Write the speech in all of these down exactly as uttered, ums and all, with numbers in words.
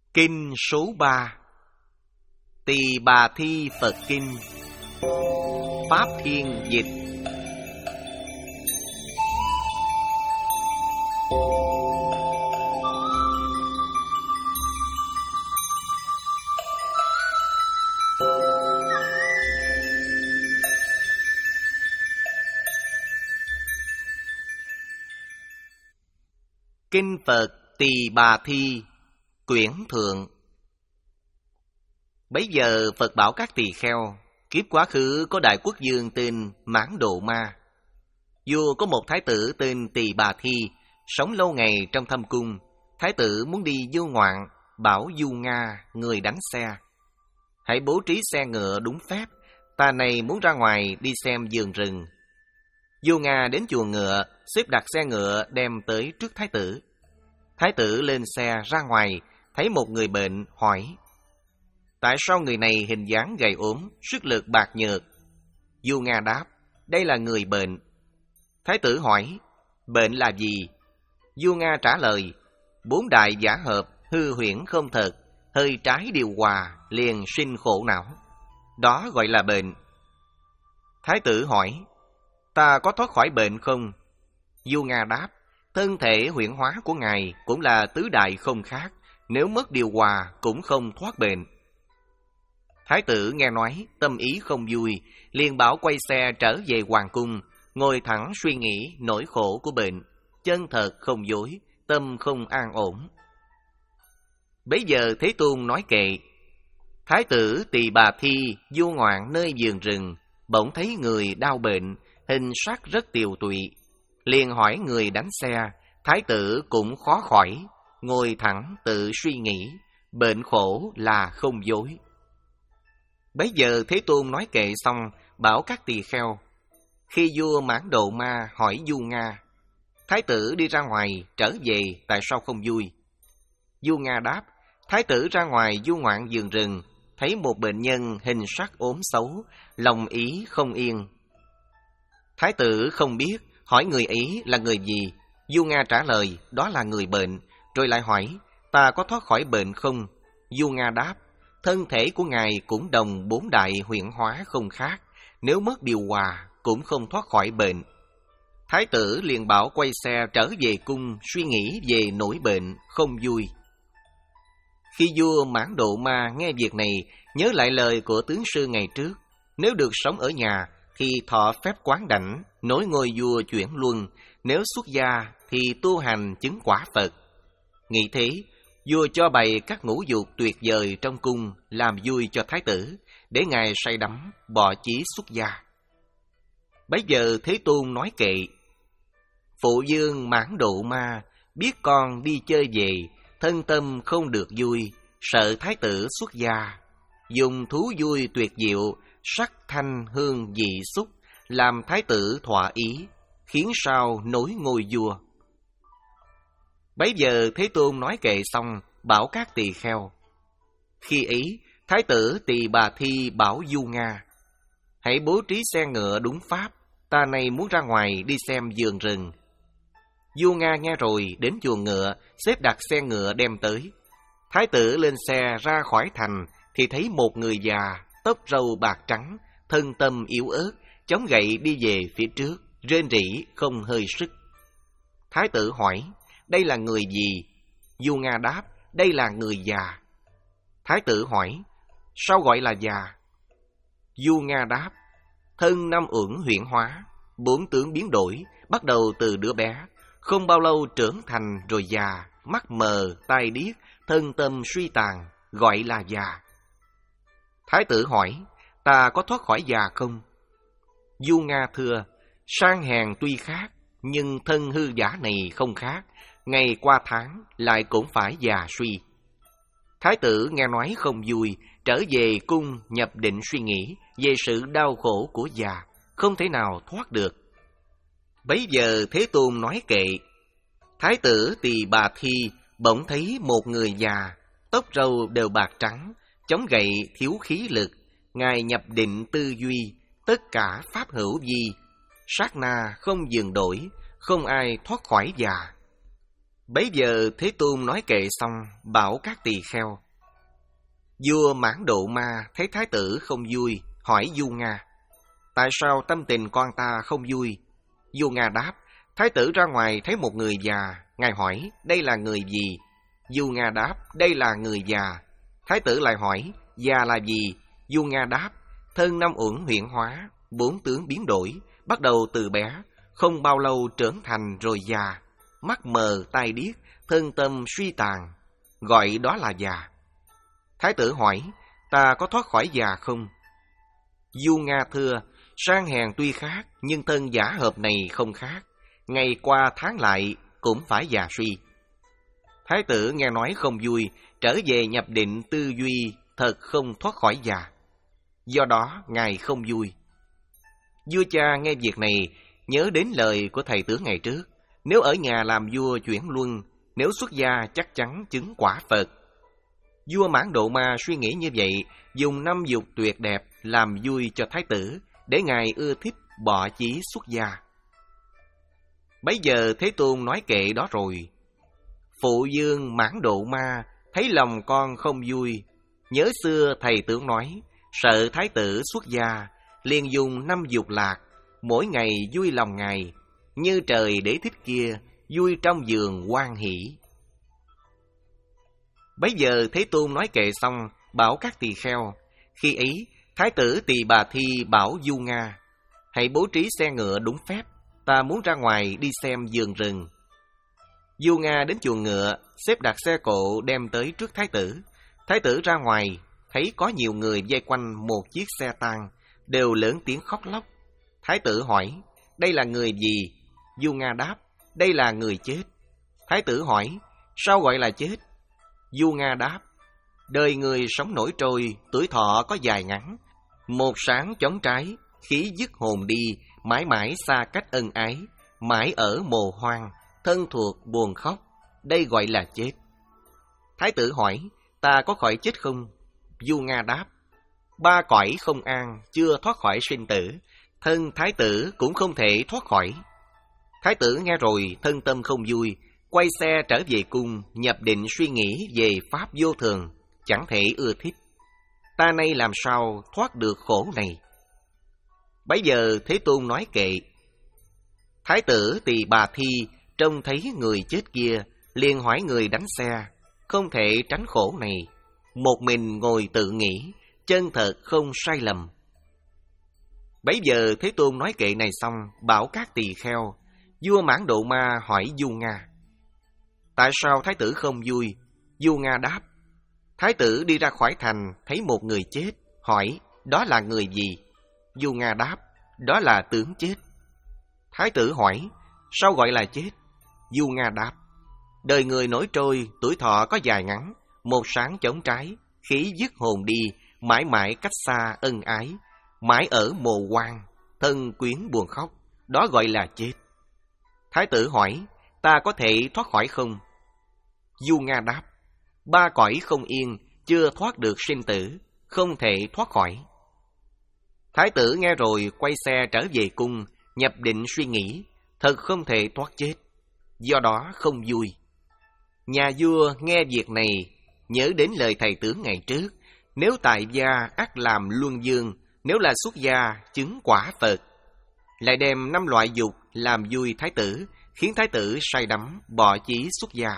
Kinh số ba. Tỳ Bà Thi Phật Kinh. Pháp Thiên dịch. Kinh Phật Tỳ Bà Thi quyển thượng. Bấy giờ Phật bảo các tỳ kheo, kiếp quá khứ có đại quốc vương tên Mãn Độ Ma. Vua có một thái tử tên Tỳ Bà Thi, sống lâu ngày trong thâm cung. Thái tử muốn đi du ngoạn, bảo Du Nga, người đánh xe: hãy bố trí xe ngựa đúng phép, ta này muốn ra ngoài đi xem vườn rừng. Du Nga đến chuồng ngựa, xếp đặt xe ngựa đem tới trước thái tử. Thái tử lên xe ra ngoài, thấy một người bệnh, hỏi: tại sao người này hình dáng gầy ốm, sức lực bạc nhược? Du Nga đáp: đây là người bệnh. Thái tử hỏi: bệnh là gì? Du Nga trả lời: bốn đại giả hợp, hư huyễn không thật, hơi trái điều hòa, liền sinh khổ não. Đó gọi là bệnh. Thái tử hỏi: ta có thoát khỏi bệnh không? Du Nga đáp: thân thể huyễn hóa của ngài cũng là tứ đại không khác, nếu mất điều hòa cũng không thoát bệnh. Thái tử nghe nói, tâm ý không vui, liền bảo quay xe trở về hoàng cung, ngồi thẳng suy nghĩ nỗi khổ của bệnh, chân thật không dối, tâm không an ổn. Bấy giờ Thế Tôn nói kệ: Thái tử Tỳ Bà Thi du ngoạn nơi vườn rừng, bỗng thấy người đau bệnh, hình sắc rất tiều tụy. Liền hỏi người đánh xe, thái tử cũng khó khỏi, ngồi thẳng tự suy nghĩ, bệnh khổ là không dối. Bấy giờ Thế Tôn nói kệ xong, bảo các tỳ kheo: khi vua Mãn Độ Ma hỏi Du Nga: thái tử đi ra ngoài trở về tại sao không vui? Du Nga đáp: thái tử ra ngoài du ngoạn vườn rừng, thấy một bệnh nhân hình sắc ốm xấu, lòng ý không yên. Thái tử không biết, hỏi người ấy là người gì. Du Nga trả lời: đó là người bệnh. Rồi lại hỏi: ta có thoát khỏi bệnh không? Du Nga đáp: thân thể của ngài cũng đồng bốn đại huyễn hóa không khác, nếu mất điều hòa cũng không thoát khỏi bệnh. Thái tử liền bảo quay xe trở về cung, suy nghĩ về nỗi bệnh không vui. Khi vua Mãn Độ Ma nghe việc này, nhớ lại lời của tướng sư ngày trước, nếu được sống ở nhà thì thọ phép quán đảnh, nối ngôi vua chuyển luân, nếu xuất gia thì tu hành chứng quả Phật. Nghĩ thế, vua cho bày các ngũ dục tuyệt vời trong cung, làm vui cho thái tử, để ngài say đắm, bỏ chí xuất gia. Bấy giờ Thế Tôn nói kệ: phụ vương Mãn Độ Ma biết con đi chơi về, thân tâm không được vui, sợ thái tử xuất gia, dùng thú vui tuyệt diệu, sắc thanh hương vị xúc, làm thái tử thỏa ý, khiến sao nối ngôi vua. Bấy giờ Thế Tôn nói kệ xong, bảo các tỳ kheo. Khi ấy, thái tử Tỳ Bà Thi bảo Du Nga: hãy bố trí xe ngựa đúng pháp, ta này muốn ra ngoài đi xem vườn rừng. Du Nga nghe rồi, đến chuồng ngựa, xếp đặt xe ngựa đem tới. Thái tử lên xe ra khỏi thành, thì thấy một người già, tóc râu bạc trắng, thân tâm yếu ớt, chống gậy đi về phía trước, rên rỉ không hơi sức. Thái tử hỏi: đây là người gì? Du Nga đáp: đây là người già. Thái tử hỏi: sao gọi là già? Du Nga đáp: thân năm uẩn huyễn hóa, bốn tướng biến đổi, bắt đầu từ đứa bé, không bao lâu trưởng thành rồi già, mắt mờ, tai điếc, thân tâm suy tàn, gọi là già. Thái tử hỏi: ta có thoát khỏi già không? Du Nga thưa: sang hèn tuy khác, nhưng thân hư giả này không khác, ngày qua tháng lại cũng phải già suy. Thái tử nghe nói không vui, trở về cung nhập định suy nghĩ về sự đau khổ của già, không thể nào thoát được. Bấy giờ Thế Tôn nói kệ: thái tử Tỳ Bà Thi bỗng thấy một người già, tóc râu đều bạc trắng, chống gậy thiếu khí lực, ngài nhập định tư duy, tất cả pháp hữu vi, sát na không dừng đổi, không ai thoát khỏi già. Bấy giờ Thế Tôn nói kệ xong, bảo các tỳ kheo. Vua Mãn Độ Ma thấy thái tử không vui, hỏi Du Nga: tại sao tâm tình con ta không vui? Du Nga đáp: thái tử ra ngoài thấy một người già. Ngài hỏi: đây là người gì? Du Nga đáp: đây là người già. Thái tử lại hỏi: già là gì? Du Nga đáp: thân năm uẩn huyễn hóa, bốn tướng biến đổi, bắt đầu từ bé, không bao lâu trưởng thành rồi già, mắt mờ tai điếc, thân tâm suy tàn, gọi đó là già. Thái tử hỏi: ta có thoát khỏi già không? Du Nga thưa: sang hèn tuy khác, nhưng thân giả hợp này không khác, ngày qua tháng lại cũng phải già suy. Thái tử nghe nói không vui, trở về nhập định tư duy, thật không thoát khỏi già. Do đó ngài không vui. Vua cha nghe việc này, nhớ đến lời của thầy tướng ngày trước: nếu ở nhà làm vua chuyển luân, nếu xuất gia chắc chắn chứng quả Phật. Vua Mãn Độ Ma suy nghĩ như vậy, dùng năm dục tuyệt đẹp làm vui cho thái tử, để ngài ưa thích bỏ chí xuất gia. Bấy giờ Thế Tôn nói kệ đó rồi. Phụ vương Mãn Độ Ma thấy lòng con không vui, nhớ xưa thầy tướng nói, sợ thái tử xuất gia, liền dùng năm dục lạc, mỗi ngày vui lòng ngài, như trời để thích kia, vui trong giường hoan hỷ. Bấy giờ Thế Tôn nói kệ xong, bảo các tỳ kheo. Khi ấy, thái tử Tỳ Bà Thi bảo Du Nga: hãy bố trí xe ngựa đúng phép, ta muốn ra ngoài đi xem vườn rừng. Du Nga đến chuồng ngựa, xếp đặt xe cộ đem tới trước thái tử. Thái tử ra ngoài, thấy có nhiều người vây quanh một chiếc xe tang, đều lớn tiếng khóc lóc. Thái tử hỏi: đây là người gì? Du Nga đáp: đây là người chết. Thái tử hỏi: sao gọi là chết? Du Nga đáp: đời người sống nổi trôi, tuổi thọ có dài ngắn, một sáng chóng trái, khí dứt hồn đi, mãi mãi xa cách ân ái, mãi ở mồ hoang, thân thuộc buồn khóc, đây gọi là chết. Thái tử hỏi: ta có khỏi chết không? Du Nga đáp: ba cõi không an, chưa thoát khỏi sinh tử, thân thái tử cũng không thể thoát khỏi. Thái tử nghe rồi thân tâm không vui, quay xe trở về cung, nhập định suy nghĩ về pháp vô thường, chẳng thể ưa thích. Ta nay làm sao thoát được khổ này? Bấy giờ Thế Tôn nói kệ. Thái tử Tỳ Bà Thi trông thấy người chết kia, liền hỏi người đánh xe, không thể tránh khổ này, một mình ngồi tự nghĩ, chân thật không sai lầm. Bấy giờ Thế Tôn nói kệ này xong, bảo các tỳ kheo. Vua Mãn Độ Ma hỏi Du Nga: tại sao thái tử không vui? Du Nga đáp: thái tử đi ra khỏi thành, thấy một người chết, hỏi: đó là người gì? Du Nga đáp: đó là tướng chết. Thái tử hỏi: sao gọi là chết? Du Nga đáp: đời người nổi trôi, tuổi thọ có dài ngắn, một sáng chóng trái, khí dứt hồn đi, mãi mãi cách xa ân ái, mãi ở mồ hoang, thân quyến buồn khóc, đó gọi là chết. Thái tử hỏi: ta có thể thoát khỏi không? Du Nga đáp: ba cõi không yên, chưa thoát được sinh tử, không thể thoát khỏi. Thái tử nghe rồi quay xe trở về cung, nhập định suy nghĩ, thật không thể thoát chết, do đó không vui. Nhà vua nghe việc này, nhớ đến lời thầy tướng ngày trước: nếu tại gia ắt làm luân dương, nếu là xuất gia chứng quả Phật. Lại đem năm loại dục làm vui thái tử, khiến thái tử say đắm, bỏ chí xuất gia.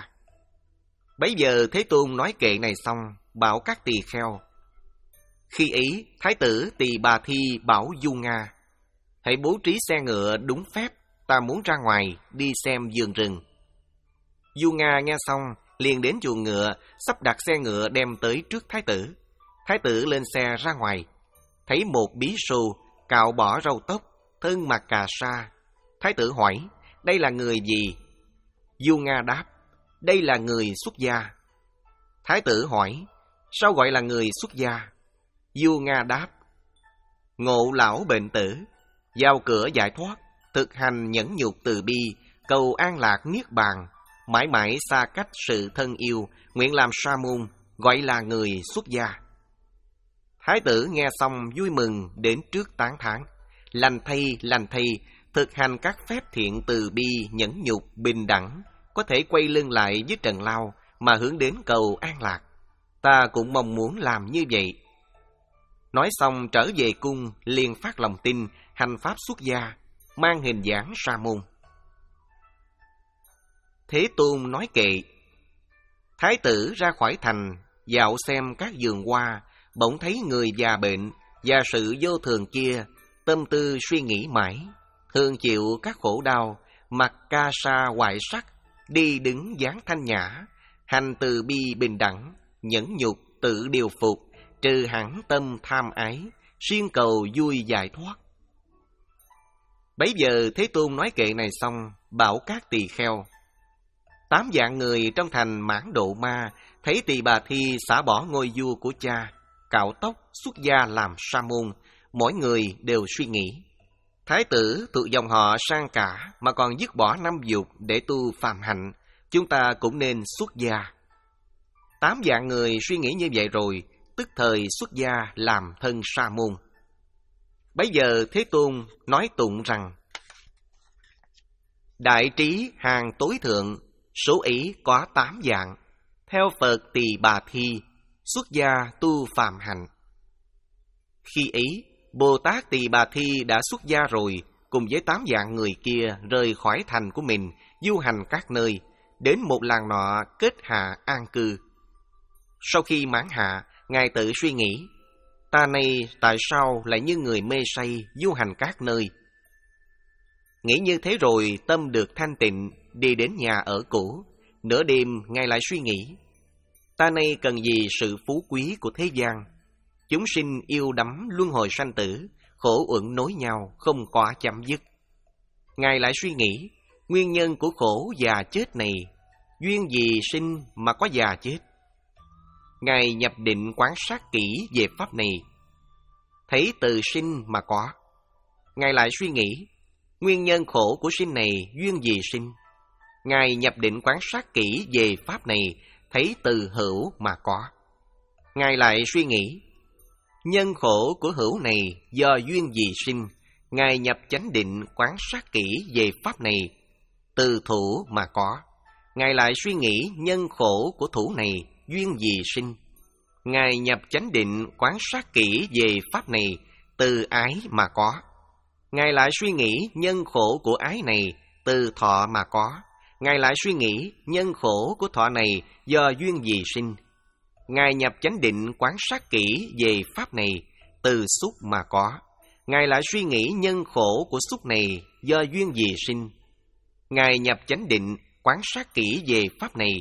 Bấy giờ Thế Tôn nói kệ này xong, bảo các tỳ kheo. Khi ấy, thái tử Tỳ Bà Thi bảo Du Nga: hãy bố trí xe ngựa đúng phép, ta muốn ra ngoài đi xem vườn rừng. Du Nga nghe xong, liền đến chuồng ngựa, sắp đặt xe ngựa đem tới trước thái tử. Thái tử lên xe ra ngoài, thấy một bí xù, cạo bỏ râu tóc, thân mặc cà sa. Thái tử hỏi: đây là người gì? Du Nga đáp: đây là người xuất gia. Thái tử hỏi: sao gọi là người xuất gia? Du Nga đáp: ngộ lão bệnh tử, vào cửa giải thoát, thực hành nhẫn nhục từ bi, cầu an lạc niết bàn, mãi mãi xa cách sự thân yêu, nguyện làm sa môn, gọi là người xuất gia. Thái tử nghe xong vui mừng đến trước tán thán: lành thay, lành thay, thực hành các phép thiện từ bi, nhẫn nhục, bình đẳng, có thể quay lưng lại với Trần Lao mà hướng đến cầu an lạc. Ta cũng mong muốn làm như vậy. Nói xong trở về cung, liền phát lòng tin, hành pháp xuất gia, mang hình dáng sa môn. Thế Tôn nói kệ: Thái tử ra khỏi thành, dạo xem các vườn hoa, bỗng thấy người già bệnh và sự vô thường kia, tâm tư suy nghĩ mãi, thường chịu các khổ đau, mặt ca sa hoại sắc, đi đứng dáng thanh nhã, hành từ bi bình đẳng, nhẫn nhục tự điều phục, trừ hẳn tâm tham ái, siêng cầu vui giải thoát. Bấy giờ Thế Tôn nói kệ này xong, bảo các tỳ kheo: Tám vạn người trong thành Mãn Độ Ma thấy Tỳ Bà Thi xả bỏ ngôi vua của cha, cạo tóc, xuất gia làm sa môn, mỗi người đều suy nghĩ: Thái tử thuộc dòng họ sang cả mà còn dứt bỏ năm dục để tu phàm hạnh, chúng ta cũng nên xuất gia. Tám vạn người suy nghĩ như vậy rồi, tức thời xuất gia làm thân sa môn. Bấy giờ Thế Tôn nói tụng rằng: Đại trí hàng tối thượng, số ý có tám dạng, theo Phật Tỳ Bà Thi, xuất gia tu phàm hạnh. Khi ấy, Bồ Tát Tỳ Bà Thi đã xuất gia rồi, cùng với tám vạn người kia rời khỏi thành của mình, du hành các nơi, đến một làng nọ kết hạ an cư. Sau khi mãn hạ, Ngài tự suy nghĩ: Ta này tại sao lại như người mê say du hành các nơi? Nghĩ như thế rồi, tâm được thanh tịnh, đi đến nhà ở cũ. Nửa đêm Ngài lại suy nghĩ: Ta này cần gì sự phú quý của thế gian? Chúng sinh yêu đắm luân hồi sanh tử, khổ uẩn nối nhau, không có chấm dứt. Ngài lại suy nghĩ: Nguyên nhân của khổ già chết này, duyên gì sinh mà có già chết? Ngài nhập định quán sát kỹ về pháp này, thấy từ sinh mà có. Ngài lại suy nghĩ: Nguyên nhân khổ của sinh này, duyên gì sinh? Ngài nhập định quán sát kỹ về pháp này, thấy từ hữu mà có. Ngài lại suy nghĩ: Nhân khổ của hữu này do duyên gì sinh? Ngài nhập chánh định quán sát kỹ về pháp này, từ thủ mà có. Ngài lại suy nghĩ: Nhân khổ của thủ này duyên gì sinh? Ngài nhập chánh định quán sát kỹ về pháp này, từ ái mà có. Ngài lại suy nghĩ: Nhân khổ của ái này từ thọ mà có. Ngài lại suy nghĩ: Nhân khổ của thọ này do duyên gì sinh? Ngài nhập chánh định quán sát kỹ về pháp này, từ xúc mà có. Ngài lại suy nghĩ: Nhân khổ của xúc này do duyên gì sinh? Ngài nhập chánh định quán sát kỹ về pháp này,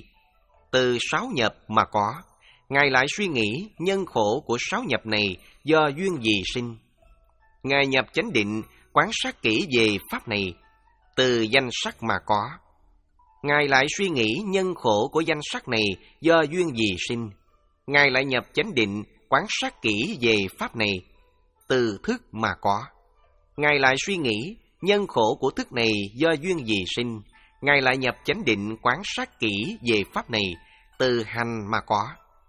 từ sáu nhập mà có. Ngài lại suy nghĩ: Nhân khổ của sáu nhập này do duyên gì sinh? Ngài nhập chánh định quán sát kỹ về pháp này, từ danh sắc mà có. Ngài lại suy nghĩ: Nhân khổ của danh sắc này do duyên gì sinh? Ngài lại nhập chánh định quán sát kỹ về pháp này, từ thức mà có. Ngài lại suy nghĩ: Nhân khổ của thức này do duyên gì sinh? Ngài lại nhập chánh định quán sát kỹ về pháp này, từ hành mà có.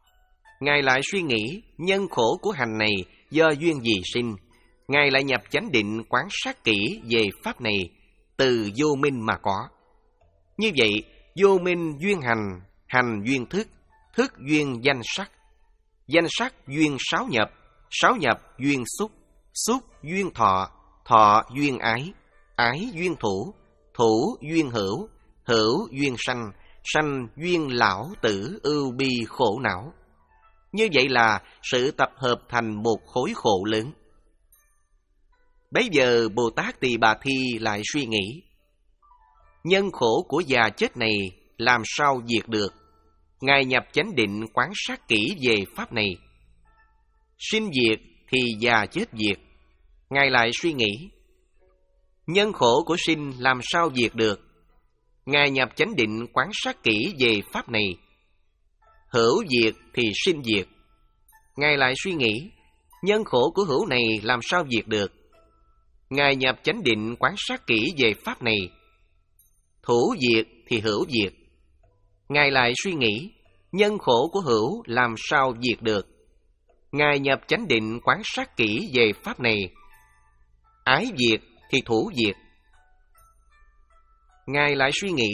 Ngài lại suy nghĩ: Nhân khổ của hành này do duyên gì sinh? Ngài lại nhập chánh định quán sát kỹ về pháp này, từ vô minh mà có. Như vậy, vô minh duyên hành, hành duyên thức, thức duyên danh sắc, danh sắc duyên sáu nhập, sáu nhập duyên xúc, xúc duyên thọ, thọ duyên ái, ái duyên thủ, thủ duyên hữu, hữu duyên sanh, sanh duyên lão tử ưu bi khổ não. Như vậy là sự tập hợp thành một khối khổ lớn. Bấy giờ Bồ Tát Tỳ Bà Thi lại suy nghĩ: Nhân khổ của già chết này làm sao diệt được? Ngài nhập chánh định quán sát kỹ về pháp này. Sinh diệt thì già chết diệt. Ngài lại suy nghĩ: Nhân khổ của sinh làm sao diệt được? Ngài nhập chánh định quán sát kỹ về pháp này. Hữu diệt thì sinh diệt. Ngài lại suy nghĩ: Nhân khổ của hữu này làm sao diệt được? Ngài nhập chánh định quán sát kỹ về pháp này. Thủ diệt thì hữu diệt. Ngài lại suy nghĩ: Nhân khổ của hữu làm sao diệt được? Ngài nhập chánh định quán sát kỹ về pháp này. Ái diệt thì thủ diệt. Ngài lại suy nghĩ: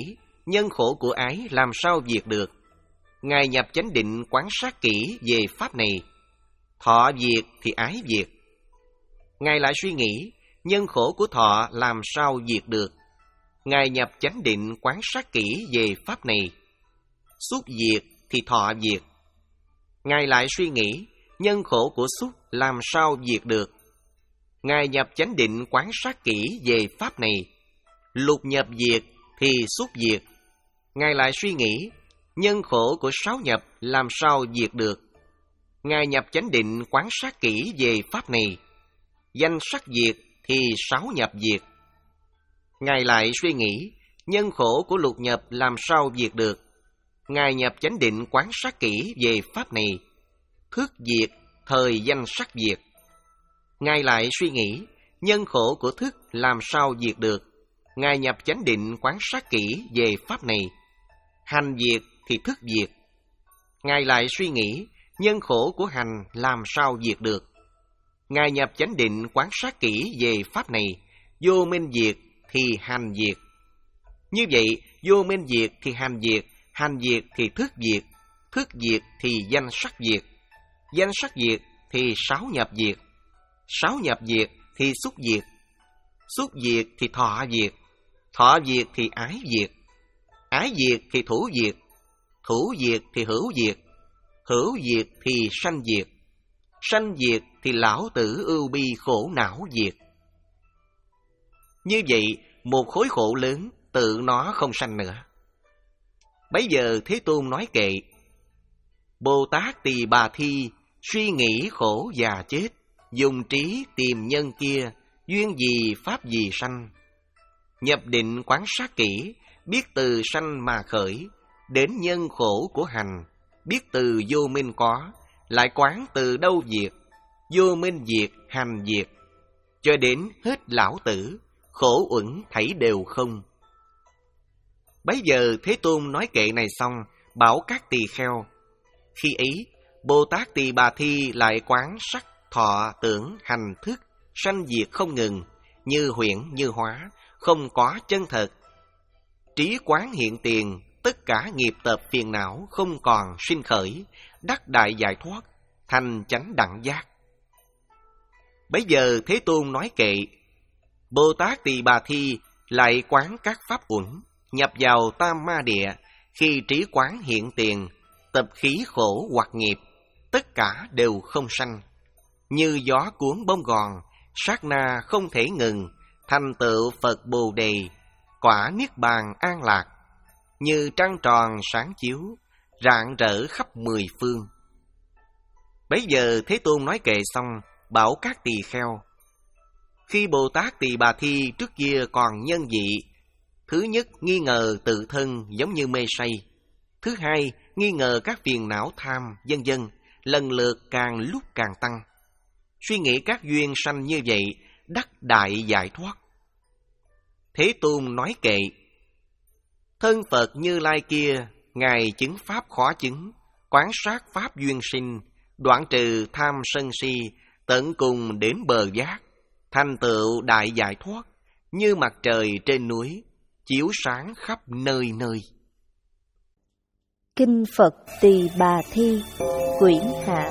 nhân khổ của ái làm sao diệt được. Ngài nhập chánh định quán sát kỹ về pháp này. Thọ diệt thì ái diệt. Ngài lại suy nghĩ, nhân khổ của thọ làm sao diệt được. Ngài nhập chánh định quán sát kỹ về pháp này. Xúc diệt thì thọ diệt. Ngài lại suy nghĩ, nhân khổ của xúc làm sao diệt được. Ngài nhập chánh định quán sát kỹ về pháp này. Lục nhập diệt thì xúc diệt. Ngài lại suy nghĩ, nhân khổ của sáu nhập làm sao diệt được. Ngài nhập chánh định quán sát kỹ về pháp này. Danh sắc diệt thì sáu nhập diệt. Ngài lại suy nghĩ, nhân khổ của lục nhập làm sao diệt được. Ngài nhập chánh định quán sát kỹ về pháp này. Thức diệt, thời danh sắc diệt. Ngài lại suy nghĩ, nhân khổ của thức làm sao diệt được. Ngài nhập chánh định quán sát kỹ về pháp này. Hành diệt thì thức diệt. Ngài lại suy nghĩ, nhân khổ của hành làm sao diệt được. Ngài nhập chánh định quán sát kỹ về pháp này. Vô minh diệt thì hành diệt. Như vậy, vô minh diệt thì hành diệt, hành diệt thì thức diệt, thức diệt thì danh sắc diệt, danh sắc diệt thì sáu nhập diệt, sáu nhập diệt thì xúc diệt, xúc diệt thì thọ diệt, thọ diệt thì ái diệt, ái diệt thì thủ diệt, thủ diệt thì hữu diệt, hữu diệt thì sanh diệt, sanh diệt thì lão tử ưu bi khổ não diệt. Như vậy, một khối khổ lớn tự nó không sanh nữa. Bấy giờ Thế Tôn nói kệ: Bồ Tát Tỳ Bà Thi suy nghĩ khổ già chết, dùng trí tìm nhân kia, duyên gì pháp gì sanh. Nhập định quán sát kỹ, biết từ sanh mà khởi, đến nhân khổ của hành, biết từ vô minh có, lại quán từ đâu diệt, vô minh diệt, hành diệt, cho đến hết lão tử, khổ uẩn thảy đều không. Bấy giờ Thế Tôn nói kệ này xong, bảo các tỳ kheo. Khi ấy, Bồ Tát Tỳ Bà Thi lại quán sắc, thọ, tưởng, hành, thức, sanh diệt không ngừng, như huyễn như hóa, không có chân thật. Trí quán hiện tiền, tất cả nghiệp tập phiền não không còn sinh khởi, đắc đại giải thoát, thành chánh đẳng giác. Bấy giờ Thế Tôn nói kệ. Bồ Tát Tỳ Bà Thi lại quán các pháp uẩn, nhập vào tam ma địa, khi trí quán hiện tiền, tập khí khổ hoặc nghiệp, tất cả đều không sanh. Như gió cuốn bông gòn, sát na không thể ngừng, thành tựu Phật Bồ Đề, quả niết bàn an lạc. Như trăng tròn sáng chiếu, rạng rỡ khắp mười phương. Bấy giờ Thế Tôn nói kệ xong, bảo các tỳ kheo. Khi Bồ Tát Tỳ Bà Thi trước kia còn nhân dị, thứ nhất nghi ngờ tự thân giống như mê say, thứ hai nghi ngờ các phiền não tham vân vân, lần lượt càng lúc càng tăng. Suy nghĩ các duyên sanh như vậy, đắc đại giải thoát. Thế Tôn nói kệ. Thân Phật Như Lai kia, Ngài chứng pháp khó chứng, quán sát pháp duyên sinh, đoạn trừ tham sân si, tận cùng đến bờ giác, thành tựu đại giải thoát, như mặt trời trên núi, chiếu sáng khắp nơi nơi. Kinh Phật Tỳ Bà Thi, quyển hạ.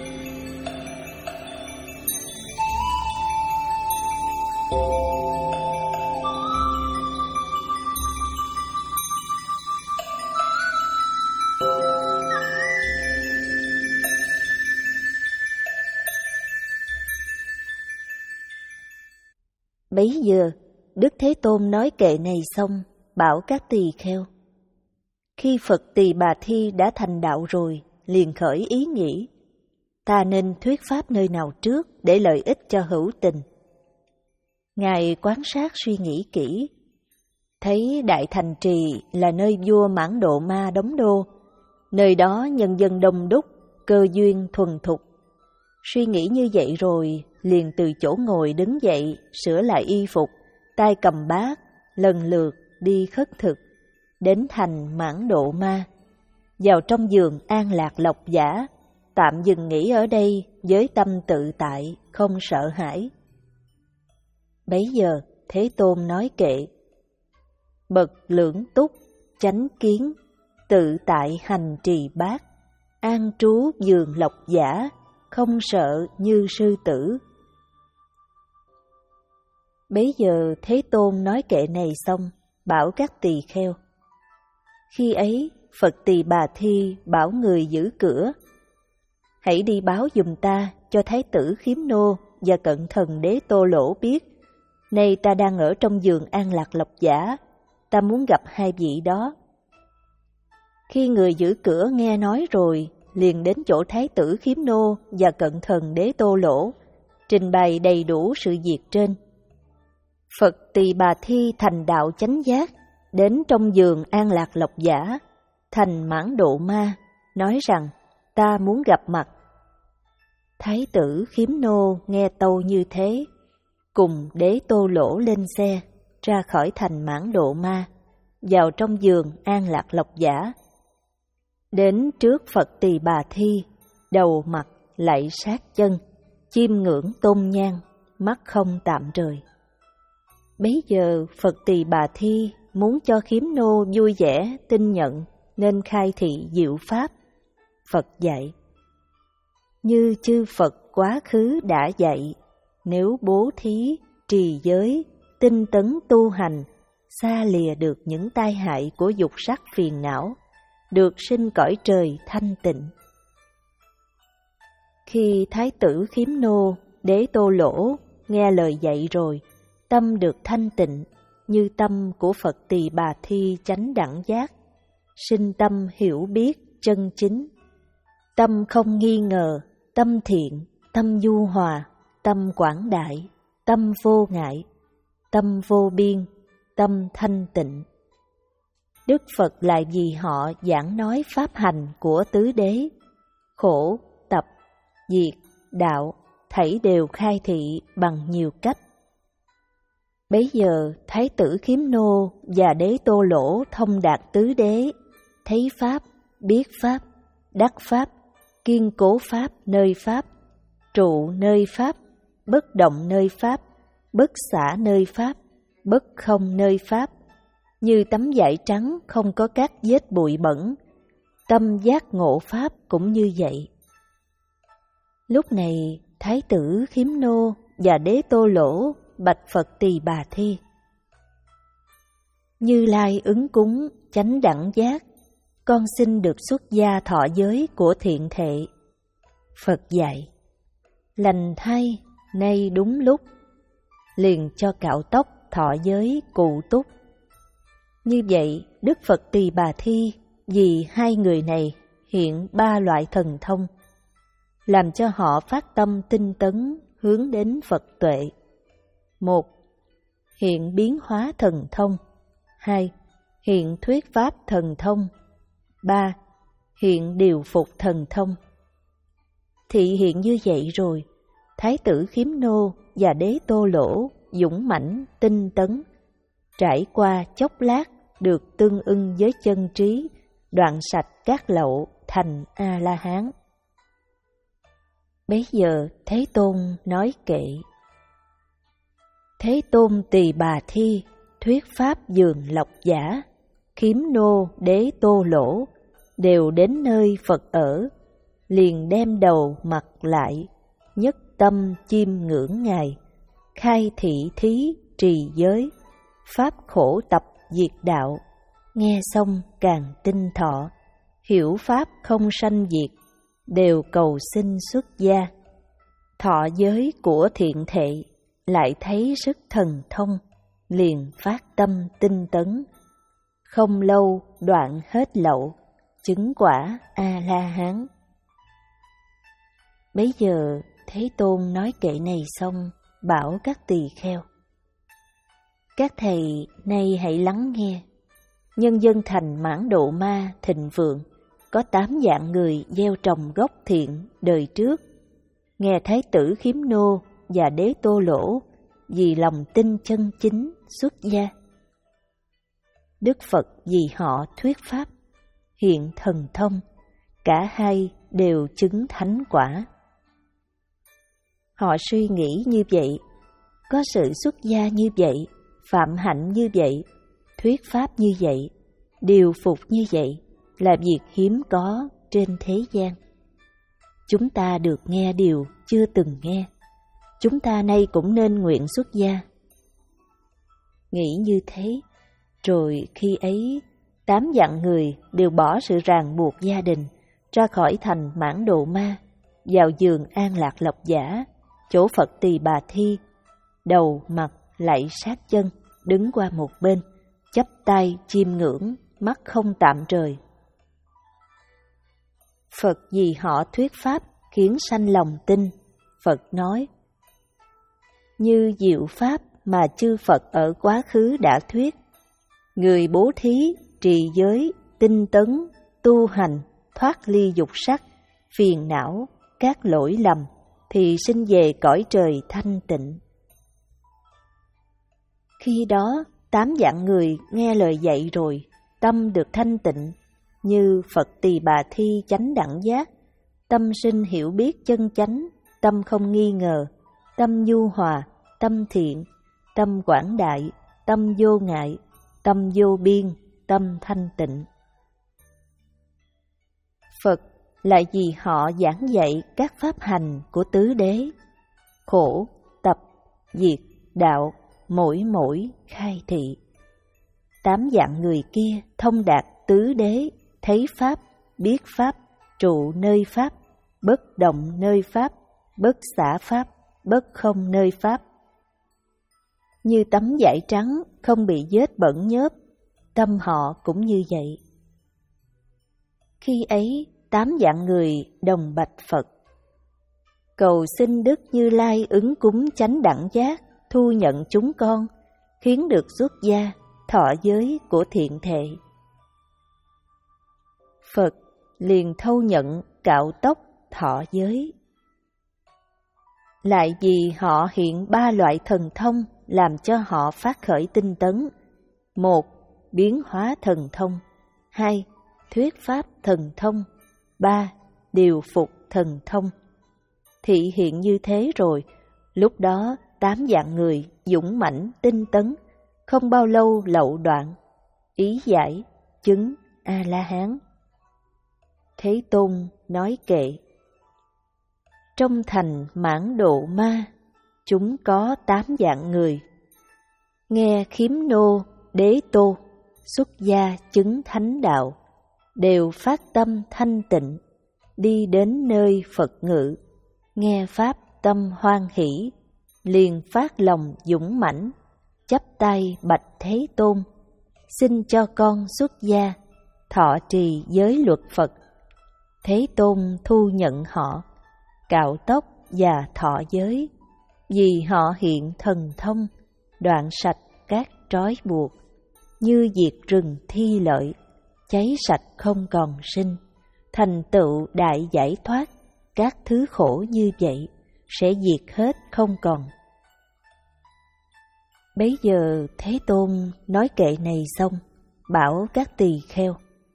Bấy giờ, Đức Thế Tôn nói kệ này xong, bảo các tỳ kheo. Khi Phật Tỳ Bà Thi đã thành đạo rồi, liền khởi ý nghĩ, ta nên thuyết pháp nơi nào trước để lợi ích cho hữu tình. Ngài quan sát suy nghĩ kỹ, thấy Đại Thành Trì là nơi vua Mãn Độ Ma đóng đô, nơi đó nhân dân đông đúc, cơ duyên thuần thục. Suy nghĩ như vậy rồi, liền từ chỗ ngồi đứng dậy, sửa lại y phục, tay cầm bát, lần lượt đi khất thực, đến thành Mãn Độ Ma. Vào trong giường an lạc lộc giả, tạm dừng nghỉ ở đây với tâm tự tại, không sợ hãi. Bấy giờ Thế Tôn nói kệ. Bậc lưỡng túc, chánh kiến, tự tại hành trì bát, an trú giường lộc giả, không sợ như sư tử. Bấy giờ Thế Tôn nói kệ này xong, bảo các tỳ kheo. Khi ấy, Phật Tỳ Bà Thi bảo người giữ cửa: hãy đi báo giùm ta cho Thái tử Khiếm Nô và Cận Thần Đế Tô Lỗ biết, nay ta đang ở trong vườn An Lạc Lộc Giả, ta muốn gặp hai vị đó. Khi người giữ cửa nghe nói rồi, liền đến chỗ Thái tử Khiếm Nô và Cận Thần Đế Tô Lỗ, trình bày đầy đủ sự việc trên. Phật Tỳ Bà Thi thành đạo chánh giác, đến trong vườn An Lạc Lộc Giả, thành Mãn Độ Ma, nói rằng ta muốn gặp mặt. Thái tử Khiếm Nô nghe tâu như thế, cùng Đế Tô Lỗ lên xe, ra khỏi thành Mãn Độ Ma, vào trong vườn An Lạc Lộc Giả. Đến trước Phật Tỳ Bà Thi, đầu mặt lạy sát chân, chiêm ngưỡng tôn nhang, mắt không tạm rời. Bấy giờ Phật Tỳ Bà Thi muốn cho Khiếm Nô vui vẻ tin nhận, nên khai thị diệu pháp. Phật dạy: như chư Phật quá khứ đã dạy, nếu bố thí, trì giới, tinh tấn tu hành, xa lìa được những tai hại của dục sắc phiền não, được sinh cõi trời thanh tịnh. Khi Thái tử Khiếm Nô, Đế Tô Lỗ nghe lời dạy rồi, tâm được thanh tịnh, như tâm của Phật Tỳ Bà Thi chánh đẳng giác, sinh tâm hiểu biết chân chính, tâm không nghi ngờ, tâm thiện, tâm du hòa, tâm quảng đại, tâm vô ngại, tâm vô biên, tâm thanh tịnh. Đức Phật lại vì họ giảng nói pháp hành của tứ đế, khổ, tập, diệt, đạo, thảy đều khai thị bằng nhiều cách. Bấy giờ Thái tử Khiếm Nô và Đế Tô Lỗ thông đạt tứ đế, thấy pháp, biết pháp, đắc pháp, kiên cố pháp nơi pháp, trụ nơi pháp, bất động nơi pháp, bất xả nơi pháp, bất không nơi pháp, như tấm vải trắng không có các vết bụi bẩn. Tâm giác ngộ pháp cũng như vậy. Lúc này Thái tử Khiếm Nô và Đế Tô Lỗ bạch Phật Tỳ Bà Thi: Như Lai ứng cúng chánh đẳng giác, con xin được xuất gia thọ giới của thiện thệ. Phật dạy: lành thay, nay đúng lúc, liền cho cạo tóc thọ giới cụ túc. Như vậy, Đức Phật Tỳ Bà Thi vì hai người này hiện ba loại thần thông, làm cho họ phát tâm tinh tấn hướng đến Phật tuệ. Một, hiện biến hóa thần thông. Hai, hiện thuyết pháp thần thông. Ba, hiện điều phục thần thông. Thị hiện như vậy rồi, Thái tử Khiếm Nô và Đế Tô Lỗ dũng mãnh tinh tấn, trải qua chốc lát được tương ưng với chân trí, đoạn sạch các lậu thành A-la-hán. Bấy giờ Thế Tôn nói kệ: Thế Tôn Tỳ Bà Thi thuyết pháp vườn lộc giả, Khiếm Nô Đế Tô Lỗ đều đến nơi Phật ở, liền đem đầu mặt lại, nhất tâm chiêm ngưỡng Ngài, khai thị thí trì giới, pháp khổ tập diệt đạo, nghe xong càng tinh thọ, hiểu pháp không sanh diệt, đều cầu xin xuất gia. Thọ giới của thiện thệ, lại thấy sức thần thông, liền phát tâm tinh tấn, không lâu đoạn hết lậu, chứng quả A-la-hán. Bấy giờ Thế Tôn nói kệ này xong, bảo các tỳ kheo: Các thầy nay hãy lắng nghe. Nhân dân thành Mãn Độ Ma thịnh vượng, có tám dạng người gieo trồng gốc thiện đời trước, nghe Thái tử Khiếm Nô và Đế Tô Lỗ vì lòng tin chân chính xuất gia. Đức Phật vì họ thuyết pháp, hiện thần thông, cả hai đều chứng thánh quả. Họ suy nghĩ như vậy, có sự xuất gia như vậy, phạm hạnh như vậy, thuyết pháp như vậy, điều phục như vậy là việc hiếm có trên thế gian. Chúng ta được nghe điều chưa từng nghe. Chúng ta nay cũng nên nguyện xuất gia. Nghĩ như thế, rồi khi ấy, tám vạn người đều bỏ sự ràng buộc gia đình, ra khỏi thành Mãn Độ Ma, vào vườn An Lạc Lộc Giả, chỗ Phật Tỳ Bà Thi, đầu mặt lạy sát chân, đứng qua một bên, chắp tay chiêm ngưỡng, mắt không tạm rời. Phật vì họ thuyết pháp khiến sanh lòng tin. Phật nói: như diệu pháp mà chư Phật ở quá khứ đã thuyết, người bố thí, trì giới, tinh tấn, tu hành, thoát ly dục sắc, phiền não, các lỗi lầm, thì sinh về cõi trời thanh tịnh. Khi đó, tám vạn người nghe lời dạy rồi, tâm được thanh tịnh, như Phật Tỳ Bà Thi chánh đẳng giác, tâm sinh hiểu biết chân chánh, tâm không nghi ngờ, tâm nhu hòa, tâm thiện, tâm quảng đại, tâm vô ngại, tâm vô biên, tâm thanh tịnh. Phật lại vì họ giảng dạy các pháp hành của tứ đế, khổ, tập, diệt, đạo, mỗi mỗi khai thị. Tám vạn người kia thông đạt tứ đế, thấy pháp, biết pháp, trụ nơi pháp, bất động nơi pháp, bất xả pháp, bất không nơi pháp. Như tấm vải trắng không bị vết bẩn nhớp, tâm họ cũng như vậy. Khi ấy, tám vạn người đồng bạch Phật: cầu xin Đức Như Lai ứng cúng chánh đẳng giác, thu nhận chúng con, khiến được xuất gia, thọ giới của thiện thệ. Phật liền thâu nhận, cạo tóc, thọ giới. Lại vì họ hiện ba loại thần thông làm cho họ phát khởi tinh tấn. Một, biến hóa thần thông. Hai, thuyết pháp thần thông. Ba, điều phục thần thông. Thị hiện như thế rồi, lúc đó tám vạn người dũng mãnh tinh tấn, không bao lâu lậu đoạn, ý giải, chứng A-la-hán. Thế Tôn nói kệ: trong thành Mãn Độ Ma, chúng có tám vạn người, nghe Khiếm Nô Đế Tô xuất gia chứng thánh đạo, đều phát tâm thanh tịnh, đi đến nơi Phật ngự, nghe pháp tâm hoan hỷ, liền phát lòng dũng mãnh, chắp tay bạch Thế Tôn: xin cho con xuất gia, thọ trì giới luật Phật. Thế Tôn thu nhận họ, cạo tóc và thọ giới, vì họ hiện thần thông, đoạn sạch các trói buộc, như diệt rừng thi lợi, cháy sạch không còn sinh, thành tựu đại giải thoát. Các thứ khổ như vậy sẽ diệt hết không còn. Bấy giờ Thế Tôn nói kệ này xong, bảo các tỳ kheo: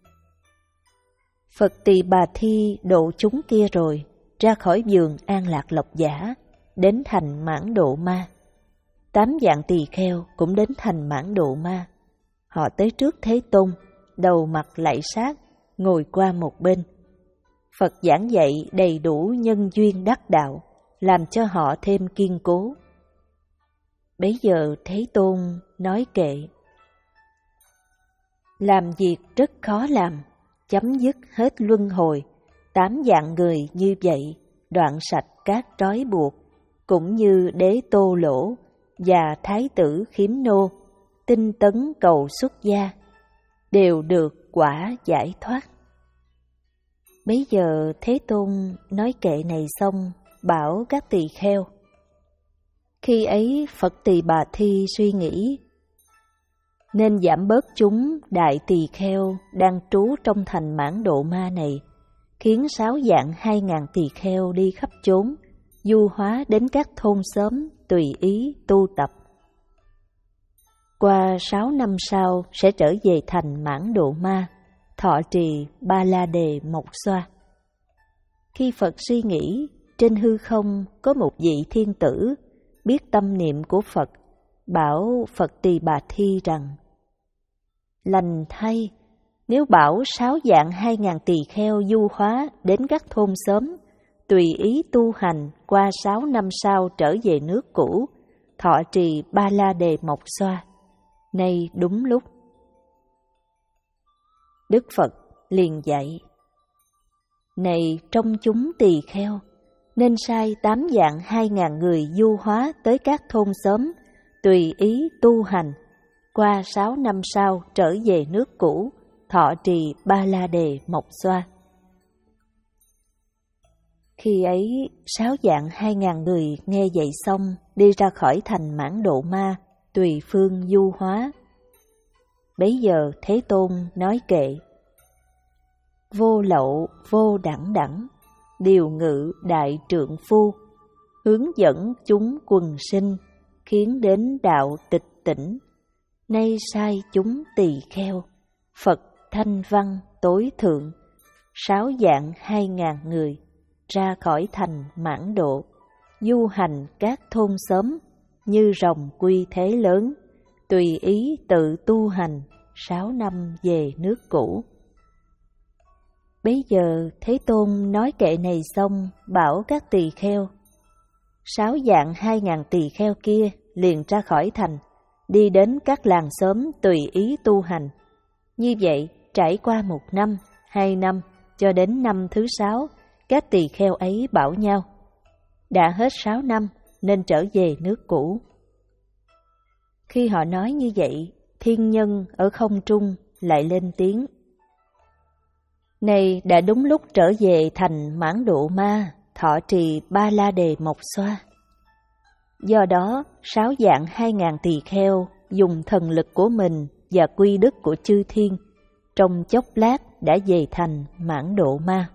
Phật Tỳ Bà Thi độ chúng kia rồi, ra khỏi vườn An Lạc Lộc Giả, đến thành Mãn Độ Ma. Tám vạn tỳ kheo cũng đến thành Mãn Độ Ma. Họ tới trước Thế Tôn, đầu mặt lạy sát, ngồi qua một bên. Phật giảng dạy đầy đủ nhân duyên đắc đạo, làm cho họ thêm kiên cố. Bấy giờ Thế Tôn nói kệ: làm việc rất khó làm, chấm dứt hết luân hồi. Tám vạn người như vậy, đoạn sạch các trói buộc, cũng như Đế Tô Lỗ và Thái tử Khiếm Nô, tinh tấn cầu xuất gia, đều được quả giải thoát. Bấy giờ Thế Tôn nói kệ này xong, bảo các tỳ kheo. Khi ấy Phật Tỳ Bà Thi suy nghĩ, nên giảm bớt chúng đại tỳ kheo đang trú trong thành Mãn Độ Ma này, khiến sáu vạn hai ngàn tỳ kheo đi khắp chốn, du hóa đến các thôn xóm tùy ý tu tập. Qua sáu năm sau sẽ trở về thành Mãn Độ Ma, thọ trì Ba La Đề Mộc Xoa. Khi Phật suy nghĩ, trên hư không có một vị thiên tử biết tâm niệm của Phật, bảo Phật Tỳ Bà Thi rằng: lành thay, Nếu bảo sáu dạng hai ngàn tỳ kheo du hóa đến các thôn xóm, tùy ý tu hành qua sáu năm sau trở về nước cũ, thọ trì Ba La Đề Mộc Xoa, nay đúng lúc. Đức Phật liền dạy: Này trong chúng tỳ kheo, nên sai tám dạng hai ngàn người du hóa tới các thôn xóm, tùy ý tu hành, qua sáu năm sau trở về nước cũ, thọ trì Ba La Đề Mộc Xoa. Khi ấy, sáu dạng hai ngàn người nghe vậy xong, đi ra khỏi thành Mãn Độ Ma, tùy phương du hóa. Bấy giờ Thế Tôn nói kệ: Vô lậu, vô đẳng đẳng, điều ngự đại trượng phu, hướng dẫn chúng quần sinh, khiến đến đạo tịch tỉnh. Nay sai chúng tỳ kheo, Phật thanh văn tối thượng, sáu dạng hai ngàn người, ra khỏi thành Mãn Độ, du hành các thôn xóm, như rồng quy thế lớn, tùy ý tự tu hành, sáu năm về nước cũ. Bấy giờ Thế Tôn nói kệ này xong, bảo các tỳ kheo. Sáu dạng hai ngàn tỳ kheo kia liền ra khỏi thành, đi đến các làng xóm tùy ý tu hành. Như vậy, trải qua một năm, hai năm, cho đến năm thứ sáu, các tỳ kheo ấy bảo nhau: đã hết sáu năm, nên trở về nước cũ. Khi họ nói như vậy, thiên nhân ở không trung lại lên tiếng: Này đã đúng lúc trở về thành Mãn Độ Ma, thọ trì Ba La Đề Mộc Xoa. Do đó, sáu dạng hai ngàn tỳ kheo dùng thần lực của mình và quy đức của chư thiên, trong chốc lát đã về thành Mãn Độ Ma.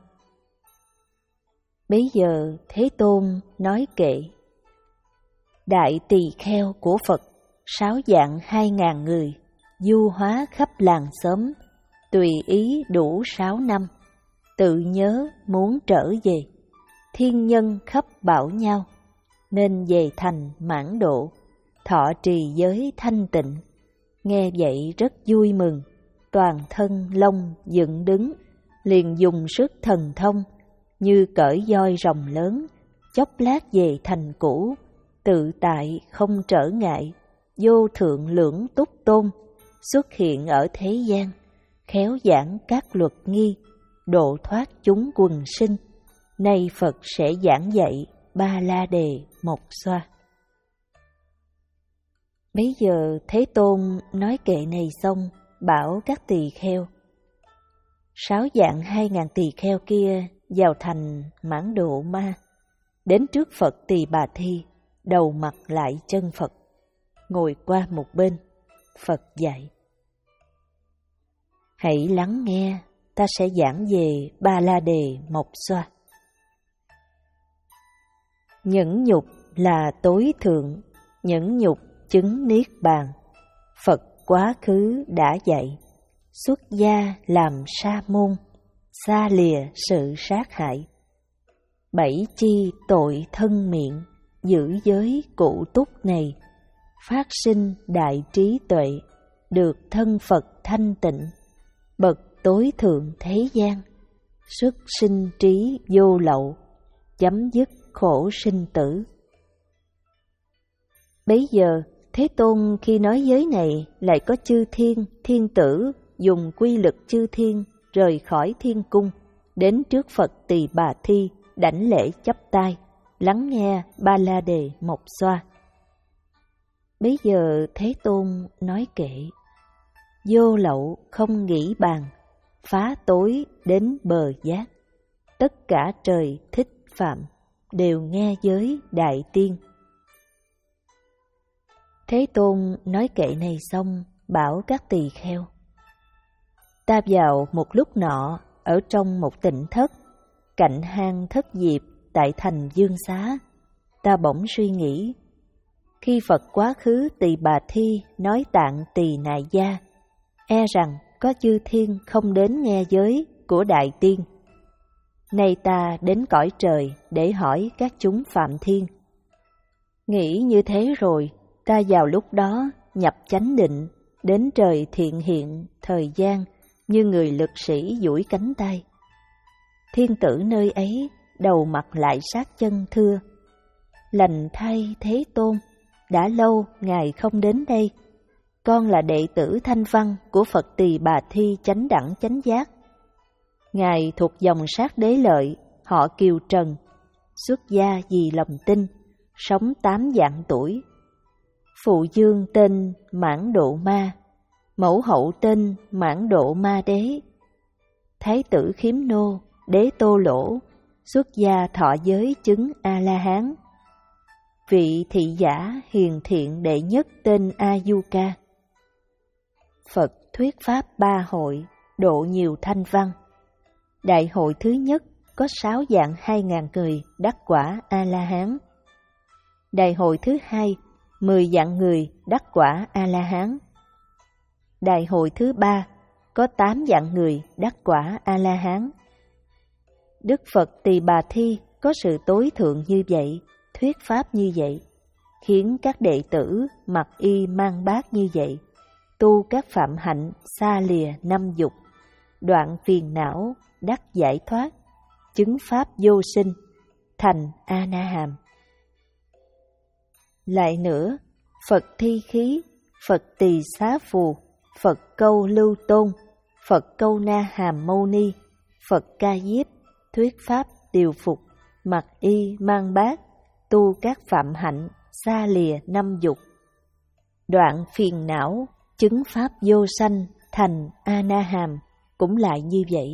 Bấy giờ Thế Tôn nói kệ: Đại tỳ kheo của Phật, sáu dạng hai ngàn người, du hóa khắp làng xóm, tùy ý đủ sáu năm, tự nhớ muốn trở về. Thiên nhân khắp bảo nhau, nên về thành Mãn Độ, thọ trì giới thanh tịnh. Nghe vậy rất vui mừng, toàn thân lông dựng đứng, liền dùng sức thần thông, như cởi voi rồng lớn, chốc lát về thành cũ, tự tại không trở ngại, vô thượng lưỡng túc tôn, xuất hiện ở thế gian, khéo giảng các luật nghi, độ thoát chúng quần sinh. Nay Phật sẽ giảng dạy Ba La Đề Mộc Xoa. Bấy giờ Thế Tôn nói kệ này xong, bảo các tỳ kheo. Sáu dạng hai ngàn tỳ kheo kia vào thành Mãn Độ Ma, đến trước Phật Tỳ Bà Thi, đầu mặt lại chân Phật, ngồi qua một bên. Phật dạy: Hãy lắng nghe, ta sẽ giảng về Ba La Đề Mộc Xoa. Nhẫn nhục là tối thượng, nhẫn nhục chứng niết bàn. Phật quá khứ đã dạy, xuất gia làm sa môn, xa lìa sự sát hại. Bảy chi tội thân miệng, giữ giới cụ túc này, phát sinh đại trí tuệ, được thân Phật thanh tịnh, bậc tối thượng thế gian, xuất sinh trí vô lậu, chấm dứt khổ sinh tử. Bấy giờ Thế Tôn khi nói giới này, lại có chư thiên, thiên tử dùng quy lực chư thiên rời khỏi thiên cung, đến trước Phật Tỳ Bà Thi, đảnh lễ chắp tay, lắng nghe Ba La Đề Mộc Xoa. Bấy giờ Thế Tôn nói kệ: Vô lậu không nghĩ bàn, phá tối đến bờ giác, tất cả trời thích phạm, đều nghe giới đại tiên. Thế Tôn nói kệ này xong, bảo các tỳ kheo. Ta vào một lúc nọ, ở trong một tịnh thất, cạnh hang Thất Diệp tại thành Dương Xá, ta bỗng suy nghĩ, khi Phật quá khứ Tỳ Bà Thi nói tạng Tỳ Nại Gia, e rằng có chư thiên không đến nghe giới của đại tiên. Nay ta đến cõi trời để hỏi các chúng phạm thiên. Nghĩ như thế rồi, ta vào lúc đó nhập chánh định, đến trời thiện hiện, thời gian, như người lực sĩ duỗi cánh tay. Thiên tử nơi ấy đầu mặt lại sát chân thưa: Lành thay Thế Tôn, đã lâu ngài không đến đây. Con là đệ tử Thanh Văn của Phật Tỳ Bà Thi chánh đẳng chánh giác. Ngài thuộc dòng Sát Đế Lợi, họ Kiều Trần, xuất gia vì lòng tin, sống tám vạn tuổi. Phụ dương tên Mãn Độ Ma, mẫu hậu tên Mãn Độ Ma Đế. Thái tử Khiếm Nô, Đế Tô Lỗ, xuất gia thọ giới chứng A-la-hán. Vị thị giả hiền thiện đệ nhất tên A-du-ca. Phật thuyết pháp ba hội, độ nhiều thanh văn. Đại hội thứ nhất có sáu vạn hai ngàn người đắc quả A-la-hán. Đại hội thứ hai, mười vạn người đắc quả A-la-hán. Đại hội thứ ba có tám vạn người đắc quả A-la-hán. Đức Phật Tỳ Bà Thi có sự tối thượng như vậy, thuyết pháp như vậy, khiến các đệ tử mặc y mang bát như vậy, tu các phạm hạnh xa lìa năm dục, đoạn phiền não, đắc giải thoát, chứng pháp vô sinh, thành A-na-hàm. Lại nữa, Phật Thi Khí, Phật Tỳ Xá Phù, Phật Câu Lưu Tôn, Phật Câu Na Hàm Mâu Ni, Phật Ca Diếp, thuyết pháp điều phục, mặc y mang bát, tu các phạm hạnh xa lìa năm dục, đoạn phiền não, chứng pháp vô sanh, thành A-na-hàm, cũng lại như vậy.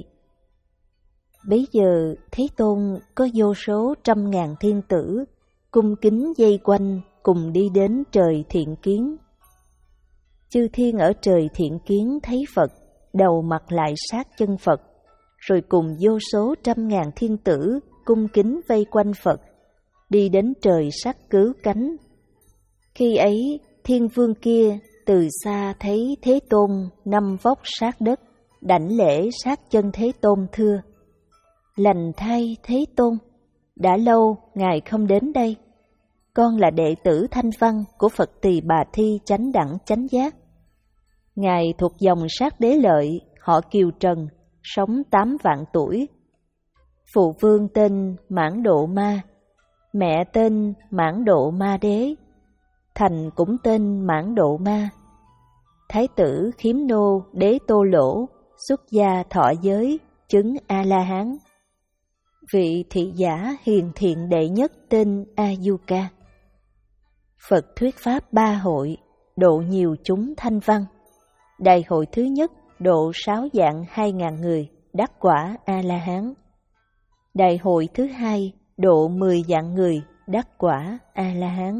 Bấy giờ Thế Tôn có vô số trăm ngàn thiên tử cung kính dây quanh, cùng đi đến trời Thiện Kiến. Chư thiên ở trời Thiện Kiến thấy Phật, đầu mặt lại sát chân Phật, rồi cùng vô số trăm ngàn thiên tử cung kính vây quanh Phật, đi đến trời sắc cứu cánh. Khi ấy, thiên vương kia từ xa thấy Thế Tôn năm vóc sát đất, đảnh lễ sát chân Thế Tôn thưa: Lành thay Thế Tôn, đã lâu ngài không đến đây. Con là đệ tử Thanh Văn của Phật Tỳ Bà Thi chánh đẳng chánh giác. Ngài thuộc dòng Sát Đế Lợi, họ Kiều Trần, sống tám vạn tuổi. Phụ vương tên Mãn Độ Ma, mẹ tên Mãn Độ Ma Đế, thành cũng tên Mãn Độ Ma. Thái tử Khiếm Nô Đế Tô Lỗ, xuất gia thọ giới, chứng A-la-hán. Vị thị giả hiền thiện đệ nhất tên A-du-ca. Phật thuyết pháp ba hội, độ nhiều chúng thanh văn. Đại hội thứ nhất độ sáu vạn hai ngàn người đắc quả A-la-hán. Đại hội thứ hai độ mười vạn người đắc quả A-la-hán.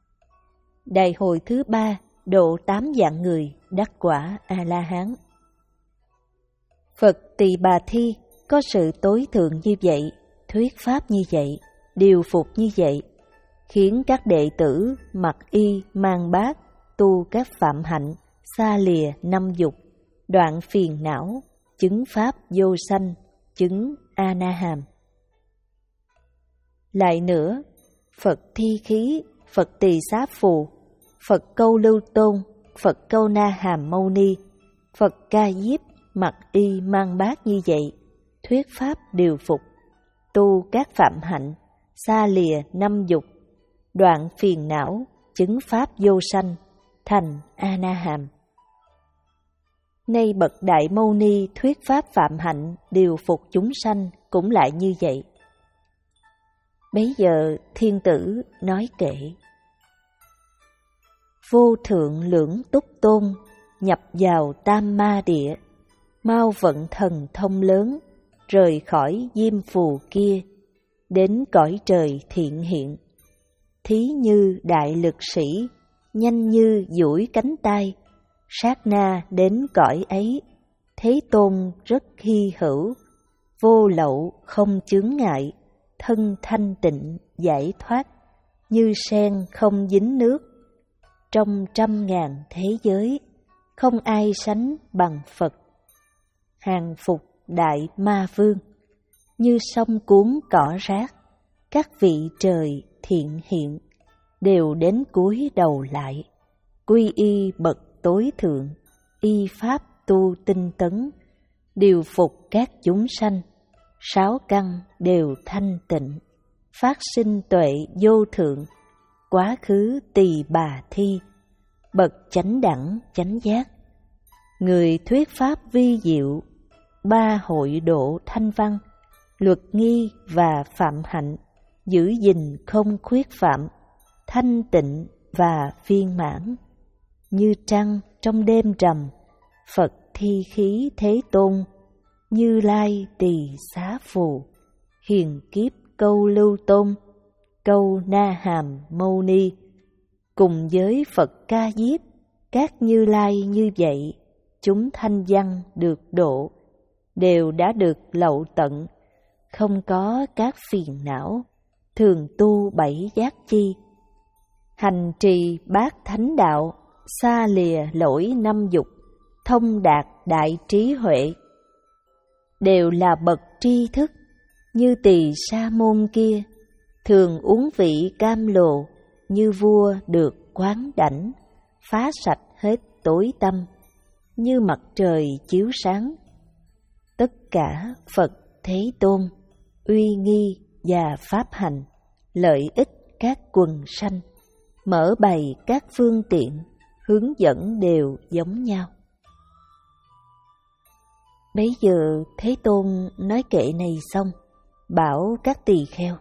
Đại hội thứ ba độ tám vạn người đắc quả A-la-hán. Phật Tỳ Bà Thi có sự tối thượng như vậy, thuyết pháp như vậy, điều phục như vậy, khiến các đệ tử mặc y mang bát, tu các phạm hạnh xa lìa năm dục, đoạn phiền não, chứng pháp vô sanh, chứng A-na-hàm. Lại nữa, Phật Thi Khí, Phật Tỳ Xá Phù, Phật Câu Lưu Tôn, Phật Câu Na Hàm Mâu Ni, Phật Ca Diếp mặc y mang bát như vậy, thuyết pháp điều phục, tu các phạm hạnh xa lìa năm dục, đoạn phiền não, chứng pháp vô sanh, thành A-na-hàm. Nay bậc Đại Mâu Ni thuyết pháp phạm hạnh điều phục chúng sanh cũng lại như vậy. Bấy giờ thiên tử nói kệ: Vô thượng lưỡng túc tôn, nhập vào tam ma địa, mau vận thần thông lớn, rời khỏi diêm phù kia, đến cõi trời thiện hiện. Thí như đại lực sĩ, nhanh như duỗi cánh tay, sát na đến cõi ấy, Thế Tôn rất hy hữu, vô lậu không chướng ngại, thân thanh tịnh giải thoát, như sen không dính nước. Trong trăm ngàn thế giới, không ai sánh bằng Phật. Hàng phục đại ma vương, như sông cuốn cỏ rác, các vị trời thiện hiện, đều đến cúi đầu lại, quy y bậc tối thượng, y pháp tu tinh tấn, điều phục các chúng sanh, sáu căn đều thanh tịnh, phát sinh tuệ vô thượng, quá khứ tỳ bà thi, bậc chánh đẳng chánh giác, người thuyết pháp vi diệu, ba hội độ thanh văn, luật nghi và phạm hạnh, giữ gìn không khuyết phạm, thanh tịnh và viên mãn. Như trăng trong đêm rằm, Phật thi khí Thế Tôn, Như Lai tỳ xá phù, hiền kiếp câu lưu tôn, câu Na Hàm Mâu Ni. Cùng với Phật ca diếp, các Như Lai như vậy, chúng thanh văn được độ, đều đã được lậu tận, không có các phiền não, thường tu bảy giác chi, hành trì bát thánh đạo, xa lìa lỗi năm dục, thông đạt đại trí huệ, đều là bậc tri thức. Như Tỳ Sa Môn kia, thường uống vị cam lồ, như vua được quán đảnh, phá sạch hết tối tâm, như mặt trời chiếu sáng. Tất cả Phật Thế Tôn, uy nghi và pháp hành, lợi ích các quần sanh, mở bày các phương tiện, hướng dẫn đều giống nhau. Bấy giờ Thế Tôn nói kệ này xong, bảo các tỳ kheo: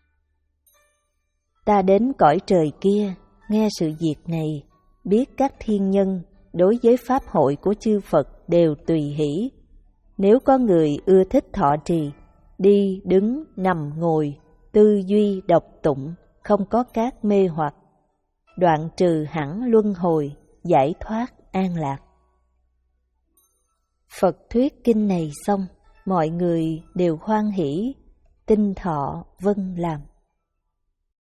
Ta đến cõi trời kia, nghe sự việc này, biết các thiên nhân đối với pháp hội của chư Phật đều tùy hỷ. Nếu có người ưa thích thọ trì, đi đứng nằm ngồi, tư duy đọc tụng, không có các mê hoặc, đoạn trừ hẳn luân hồi, giải thoát an lạc. Phật thuyết kinh này xong, mọi người đều hoan hỷ, tinh thọ vâng làm.